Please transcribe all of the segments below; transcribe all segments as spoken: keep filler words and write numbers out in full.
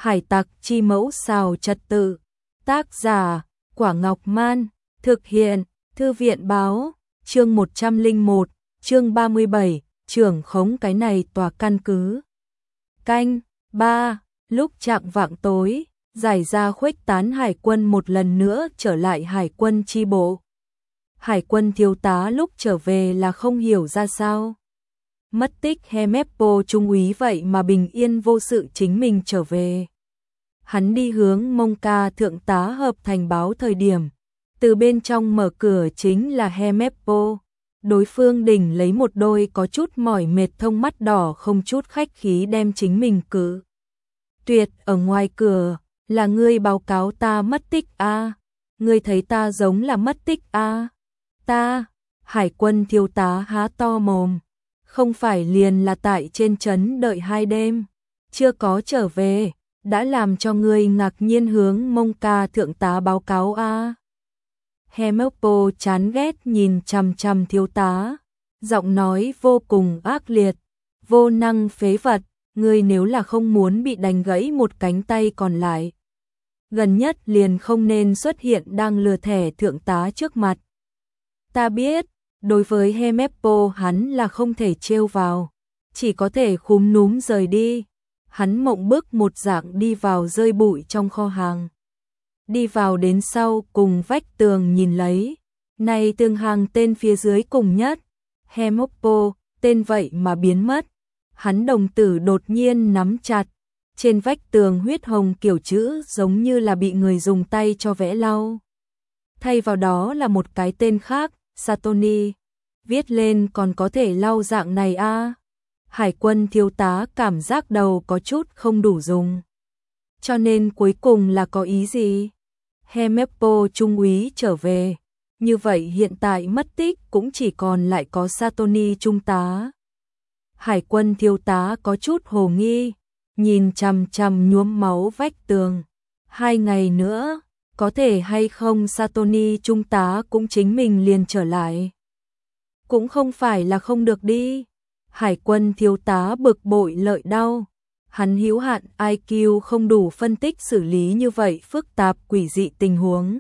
Hải tặc chi mẫu xào trật tự. Tác giả, Quả Ngọc Man. Thực hiện, Thư viện Báo. Chương một trăm lẻ một, chương ba mươi bảy, trưởng khống cái này tòa căn cứ. Canh, ba, lúc chạng vạng tối, giải ra khuếch tán hải quân một lần nữa trở lại hải quân chi bộ. Hải quân thiếu tá lúc trở về là không hiểu ra sao. Mất tích Hemeppo trung úy vậy mà bình yên vô sự chính mình trở về. Hắn đi hướng Mông Ca thượng tá hợp thành báo thời điểm. Từ bên trong mở cửa chính là Hemeppo. Đối phương đỉnh lấy một đôi có chút mỏi mệt thông mắt đỏ không chút khách khí đem chính mình cử. Tuyệt ở ngoài cửa, là ngươi báo cáo ta mất tích a à? Ngươi thấy ta giống là mất tích a à? Ta, hải quân thiếu tá há to mồm. Không phải liền là tại trên trấn đợi hai đêm, chưa có trở về, đã làm cho ngươi ngạc nhiên hướng Mông Ca thượng tá báo cáo a à? Hemeppo chán ghét nhìn chằm chằm thiếu tá, giọng nói vô cùng ác liệt, vô năng phế vật, ngươi nếu là không muốn bị đánh gãy một cánh tay còn lại, gần nhất liền không nên xuất hiện đang lừa thẻ thượng tá trước mặt. Ta biết, đối với Hemeppo hắn là không thể trêu vào, chỉ có thể khúm núm rời đi. Hắn mộng bức một dạng đi vào rơi bụi trong kho hàng. Đi vào đến sau cùng vách tường nhìn lấy. Này tường hàng tên phía dưới cùng nhất. Hemeppo, tên vậy mà biến mất. Hắn đồng tử đột nhiên nắm chặt. Trên vách tường huyết hồng kiểu chữ giống như là bị người dùng tay cho vẽ lau. Thay vào đó là một cái tên khác, Satoni. Viết lên còn có thể lau dạng này a à? Hải quân thiếu tá cảm giác đầu có chút không đủ dùng. Cho nên cuối cùng là có ý gì? Hemeppo trung úy trở về. Như vậy hiện tại mất tích cũng chỉ còn lại có Satoni trung tá. Hải quân thiếu tá có chút hồ nghi. Nhìn chằm chằm nhuốm máu vách tường. Hai ngày nữa, có thể hay không Satoni trung tá cũng chính mình liền trở lại. Cũng không phải là không được đi. Hải quân thiếu tá bực bội lợi đau. Hắn hữu hạn i kiu không đủ phân tích xử lý như vậy phức tạp quỷ dị tình huống.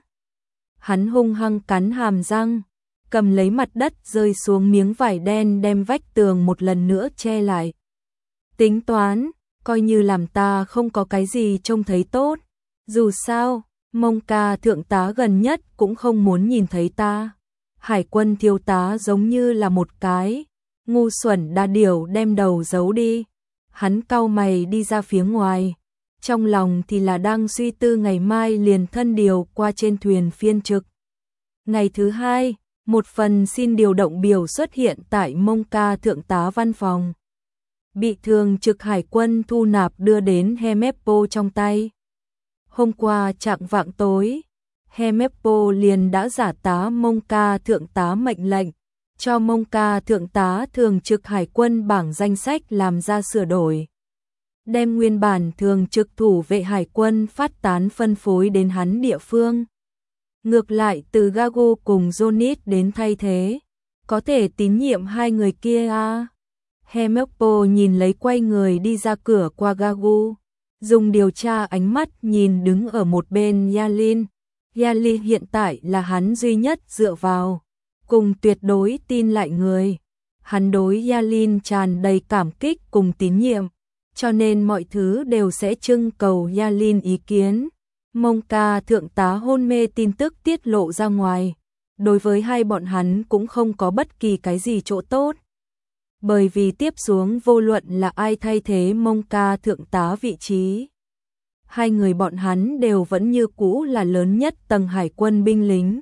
Hắn hung hăng cắn hàm răng, cầm lấy mặt đất rơi xuống miếng vải đen đem vách tường một lần nữa che lại. Tính toán, coi như làm ta không có cái gì trông thấy tốt. Dù sao, Mông Ca thượng tá gần nhất cũng không muốn nhìn thấy ta. Hải quân thiếu tá giống như là một cái ngu xuẩn đa điểu đem đầu giấu đi. Hắn cau mày đi ra phía ngoài, trong lòng thì là đang suy tư ngày mai liền thân điều qua trên thuyền phiên trực. Ngày thứ hai, một phần xin điều động biểu xuất hiện tại Mông Ca thượng tá văn phòng. Bị thường trực hải quân thu nạp đưa đến Hemeppo trong tay. Hôm qua chạng vạng tối, Hemeppo liền đã giả tá Mông Ca thượng tá mệnh lệnh, cho Mông Ca thượng tá thường trực hải quân bảng danh sách làm ra sửa đổi. Đem nguyên bản thường trực thủ vệ hải quân phát tán phân phối đến hắn địa phương. Ngược lại từ Gagu cùng Johnny đến thay thế. Có thể tín nhiệm hai người kia à? Hemeppo nhìn lấy quay người đi ra cửa qua Gagu. Dùng điều tra ánh mắt nhìn đứng ở một bên Yalin. Yalin hiện tại là hắn duy nhất dựa vào. Cùng tuyệt đối tin lại người. Hắn đối Yalin tràn đầy cảm kích cùng tín nhiệm, cho nên mọi thứ đều sẽ trưng cầu Yalin ý kiến. Mông Ca thượng tá hôn mê tin tức tiết lộ ra ngoài, đối với hai bọn hắn cũng không có bất kỳ cái gì chỗ tốt. Bởi vì tiếp xuống vô luận là ai thay thế Mông Ca thượng tá vị trí, hai người bọn hắn đều vẫn như cũ là lớn nhất tầng hải quân binh lính.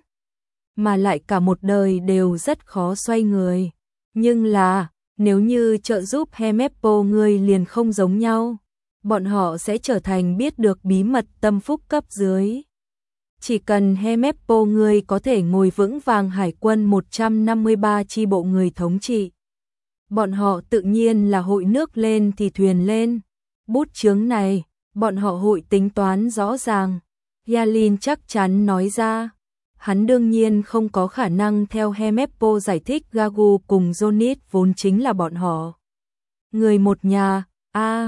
Mà lại cả một đời đều rất khó xoay người. Nhưng là, nếu như trợ giúp Hemeppo người liền không giống nhau, bọn họ sẽ trở thành biết được bí mật tâm phúc cấp dưới. Chỉ cần Hemeppo người có thể ngồi vững vàng hải quân một trăm năm mươi ba chi bộ người thống trị, bọn họ tự nhiên là hội nước lên thì thuyền lên. Bút chướng này, bọn họ hội tính toán rõ ràng. Yalin chắc chắn nói ra. Hắn đương nhiên không có khả năng theo Hemeppo giải thích Gagu cùng Johnny vốn chính là bọn họ người một nhà. A,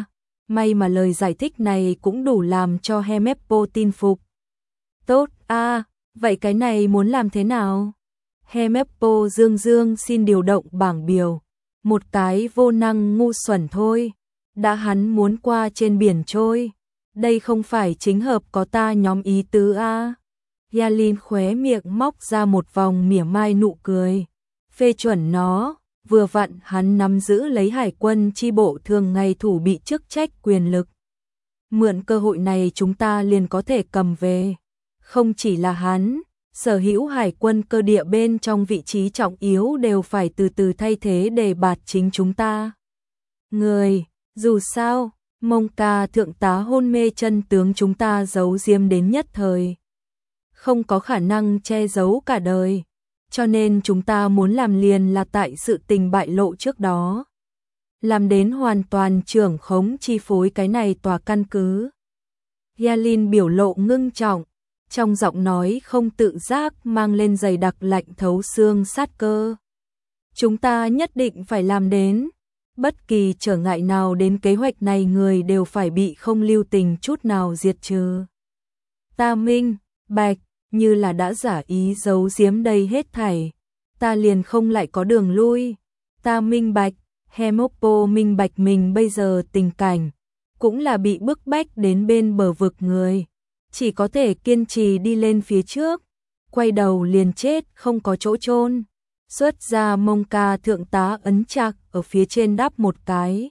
May mà lời giải thích này cũng đủ làm cho Hemeppo tin phục. Tốt a, à, vậy cái này muốn làm thế nào? Hemeppo dương dương xin điều động bảng biểu. Một cái vô năng ngu xuẩn thôi. Đã hắn muốn qua trên biển trôi. Đây không phải chính hợp có ta nhóm ý tứ a. À. Yalin khóe miệng móc ra một vòng mỉa mai nụ cười. Phê chuẩn nó, vừa vặn hắn nắm giữ lấy hải quân chi bộ thường ngày thủ bị chức trách quyền lực. Mượn cơ hội này chúng ta liền có thể cầm về. Không chỉ là hắn, sở hữu hải quân cơ địa bên trong vị trí trọng yếu đều phải từ từ thay thế để bạt chính chúng ta. Người, dù sao, Mông Ca thượng tá hôn mê chân tướng chúng ta giấu giếm đến nhất thời. Không có khả năng che giấu cả đời. Cho nên chúng ta muốn làm liền là tại sự tình bại lộ trước đó. Làm đến hoàn toàn trưởng khống chi phối cái này tòa căn cứ. Yalin biểu lộ ngưng trọng, trong giọng nói không tự giác mang lên dày đặc lạnh thấu xương sát cơ. Chúng ta nhất định phải làm đến. Bất kỳ trở ngại nào đến kế hoạch này người đều phải bị không lưu tình chút nào diệt trừ. Ta minh, bạch, như là đã giả ý giấu giếm đây hết thảy. Ta liền không lại có đường lui. Ta minh bạch, Hemeppo minh bạch mình bây giờ tình cảnh. Cũng là bị bức bách đến bên bờ vực người. Chỉ có thể kiên trì đi lên phía trước. Quay đầu liền chết không có chỗ chôn. Xuất ra Mông Ca thượng tá ấn chặt ở phía trên đắp một cái.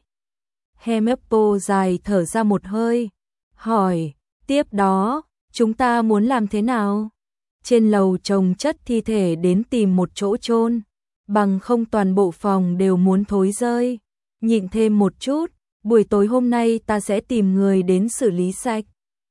Hemeppo dài thở ra một hơi. Hỏi, tiếp đó, chúng ta muốn làm thế nào? Trên lầu chồng chất thi thể đến tìm một chỗ chôn, bằng không toàn bộ phòng đều muốn thối rơi. Nhịn thêm một chút, buổi tối hôm nay ta sẽ tìm người đến xử lý sạch.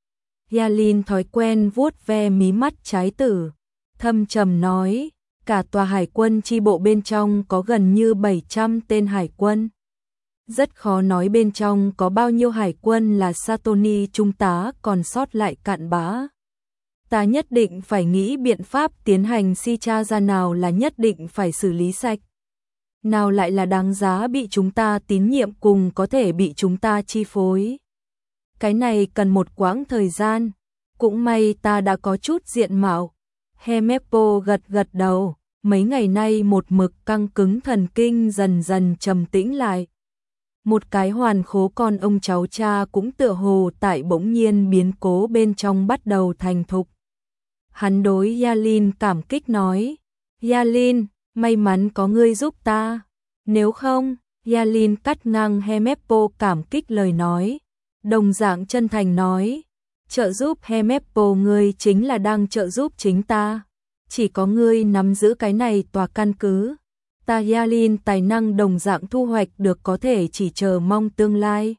Yalin thói quen vuốt ve mí mắt trái tử, thâm trầm nói, cả tòa hải quân chi bộ bên trong có gần như bảy trăm tên hải quân. Rất khó nói bên trong có bao nhiêu hải quân là Satoni trung tá còn sót lại cặn bã. Ta nhất định phải nghĩ biện pháp tiến hành si tra ra nào là nhất định phải xử lý sạch. Nào lại là đáng giá bị chúng ta tín nhiệm cùng có thể bị chúng ta chi phối. Cái này cần một quãng thời gian. Cũng may ta đã có chút diện mạo. Hemeppo gật gật đầu. Mấy ngày nay một mực căng cứng thần kinh dần dần trầm tĩnh lại. Một cái hoàn khố con ông cháu cha cũng tựa hồ tại bỗng nhiên biến cố bên trong bắt đầu thành thục. Hắn đối Yalin cảm kích nói, Yalin, may mắn có ngươi giúp ta. Nếu không, Yalin cắt ngang Hemeppo cảm kích lời nói. Đồng dạng chân thành nói, trợ giúp Hemeppo ngươi chính là đang trợ giúp chính ta. Chỉ có ngươi nắm giữ cái này tòa căn cứ. Ta Yalin tài năng đồng dạng thu hoạch được có thể chỉ chờ mong tương lai.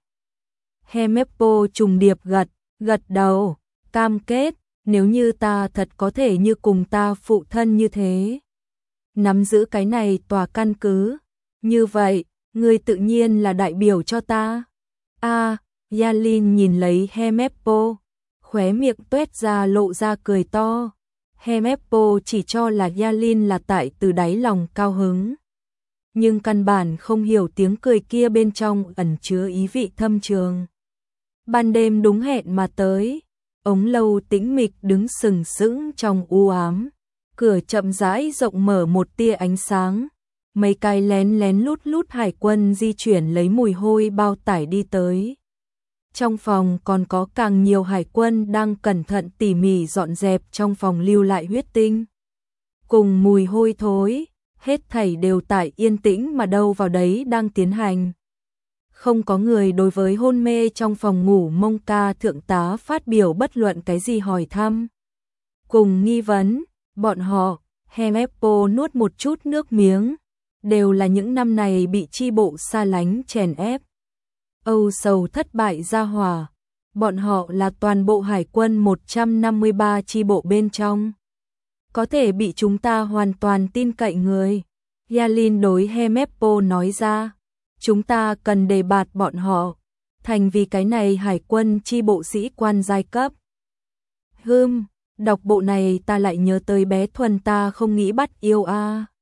Hemeppo trùng điệp gật, gật đầu, cam kết, nếu như ta thật có thể như cùng ta phụ thân như thế. Nắm giữ cái này tòa căn cứ. Như vậy, ngươi tự nhiên là đại biểu cho ta. A, à, Yalin nhìn lấy Hemeppo, khóe miệng tuét ra lộ ra cười to. Hemeppo chỉ cho là Yalin là tại từ đáy lòng cao hứng. Nhưng căn bản không hiểu tiếng cười kia bên trong ẩn chứa ý vị thâm trường. Ban đêm đúng hẹn mà tới, ống lâu tĩnh mịch đứng sừng sững trong u ám. Cửa chậm rãi rộng mở một tia ánh sáng. Mấy cái lén lén lút lút hải quân di chuyển lấy mùi hôi bao tải đi tới. Trong phòng còn có càng nhiều hải quân đang cẩn thận tỉ mỉ dọn dẹp trong phòng lưu lại huyết tinh. Cùng mùi hôi thối, hết thảy đều tại yên tĩnh mà đâu vào đấy đang tiến hành. Không có người đối với hôn mê trong phòng ngủ Mông Ca thượng tá phát biểu bất luận cái gì hỏi thăm. Cùng nghi vấn, bọn họ, Hemeppo nuốt một chút nước miếng, đều là những năm này bị chi bộ xa lánh chèn ép. Âu sầu thất bại ra hòa, bọn họ là toàn bộ hải quân một trăm năm mươi ba chi bộ bên trong. Có thể bị chúng ta hoàn toàn tin cậy người. Yalin đối Hemeppo nói ra, chúng ta cần đề bạt bọn họ, thành vì cái này hải quân chi bộ sĩ quan giai cấp. Hừm, đọc bộ này ta lại nhớ tới bé Thuần ta không nghĩ bắt yêu a. À.